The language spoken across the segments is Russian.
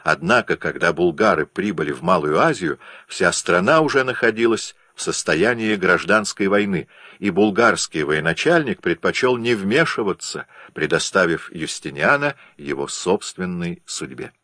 Однако, когда булгары прибыли в Малую Азию, вся страна уже находилась в состоянии гражданской войны, и булгарский военачальник предпочел не вмешиваться, предоставив Юстиниана его собственной судьбе.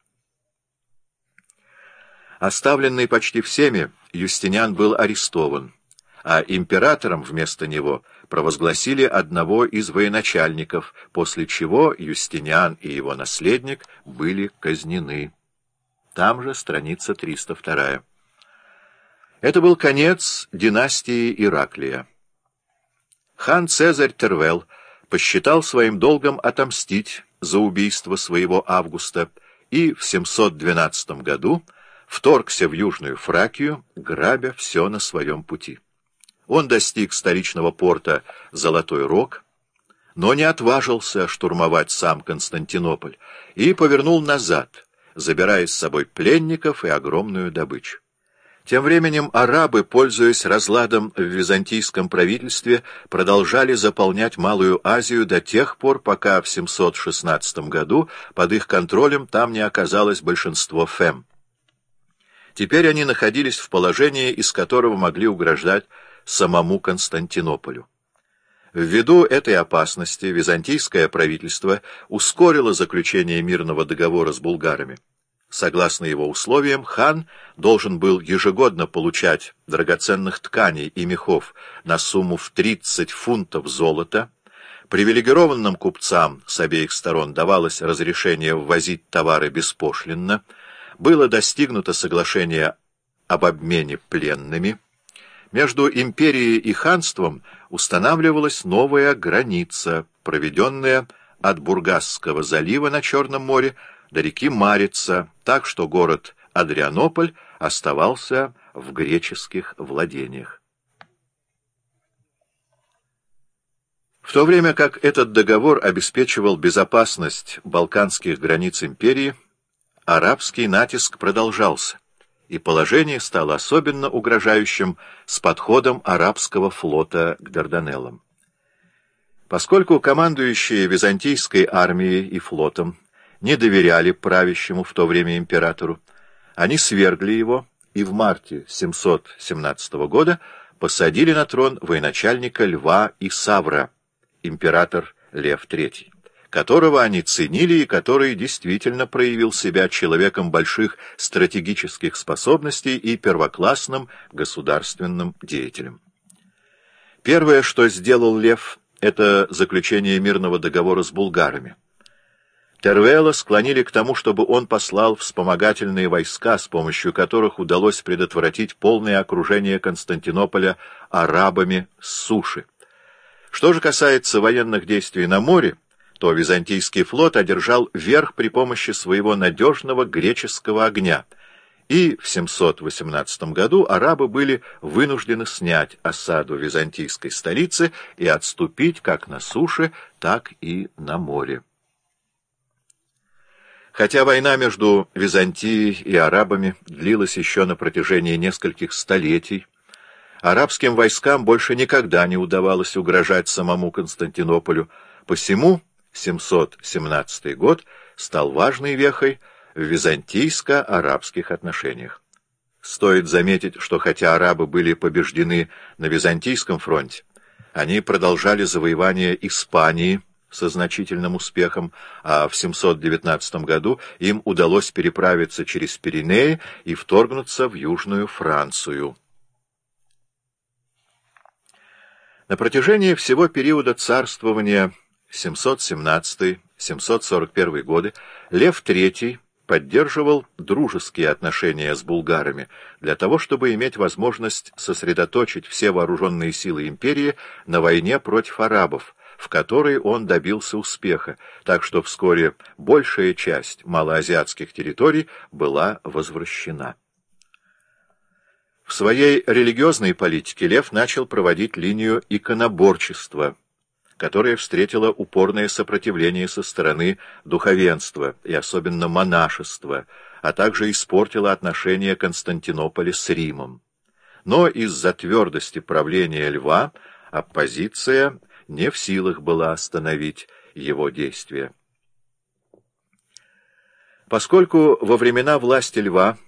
Оставленный почти всеми, Юстиниан был арестован, а императором вместо него провозгласили одного из военачальников, после чего Юстиниан и его наследник были казнены. Там же страница 302. Это был конец династии Ираклия. Хан Цезарь Тервел посчитал своим долгом отомстить за убийство своего Августа и в 712 году вторгся в Южную Фракию, грабя все на своем пути. Он достиг столичного порта Золотой Рог, но не отважился штурмовать сам Константинополь и повернул назад, забирая с собой пленников и огромную добычу. Тем временем арабы, пользуясь разладом в византийском правительстве, продолжали заполнять Малую Азию до тех пор, пока в 716 году под их контролем там не оказалось большинство фем. Теперь они находились в положении, из которого могли угрожать самому Константинополю. Ввиду этой опасности византийское правительство ускорило заключение мирного договора с булгарами. Согласно его условиям, хан должен был ежегодно получать драгоценных тканей и мехов на сумму в 30 фунтов золота. Привилегированным купцам с обеих сторон давалось разрешение ввозить товары беспошлинно. Было достигнуто соглашение об обмене пленными. Между империей и ханством устанавливалась новая граница, проведенная от Бургасского залива на Черном море до реки Марица, так что город Адрианополь оставался в греческих владениях. В то время как этот договор обеспечивал безопасность балканских границ империи, арабский натиск продолжался, и положение стало особенно угрожающим с подходом арабского флота к Дарданеллам. Поскольку командующие византийской армией и флотом не доверяли правящему в то время императору, они свергли его и в марте 717 года посадили на трон военачальника Льва Исавра, император Лев III, которого они ценили и который действительно проявил себя человеком больших стратегических способностей и первоклассным государственным деятелем. Первое, что сделал Лев, это заключение мирного договора с булгарами. Тервела склонили к тому, чтобы он послал вспомогательные войска, с помощью которых удалось предотвратить полное окружение Константинополя арабами с суши. Что же касается военных действий на море, то византийский флот одержал верх при помощи своего надежного греческого огня, и в 718 году арабы были вынуждены снять осаду византийской столицы и отступить как на суше, так и на море. Хотя война между Византией и арабами длилась еще на протяжении нескольких столетий, арабским войскам больше никогда не удавалось угрожать самому Константинополю, посему 717 год стал важной вехой в византийско-арабских отношениях. Стоит заметить, что хотя арабы были побеждены на Византийском фронте, они продолжали завоевание Испании со значительным успехом, а в 719 году им удалось переправиться через Пиренеи и вторгнуться в Южную Францию. На протяжении всего периода царствования 717-741 годы Лев III поддерживал дружеские отношения с булгарами для того, чтобы иметь возможность сосредоточить все вооруженные силы империи на войне против арабов, в которой он добился успеха, так что вскоре большая часть малоазиатских территорий была возвращена. В своей религиозной политике Лев начал проводить линию иконоборчества, которая встретила упорное сопротивление со стороны духовенства и особенно монашества, а также испортила отношения Константинополя с Римом. Но из-за твердости правления Льва оппозиция не в силах была остановить его действия. Поскольку во времена власти Льва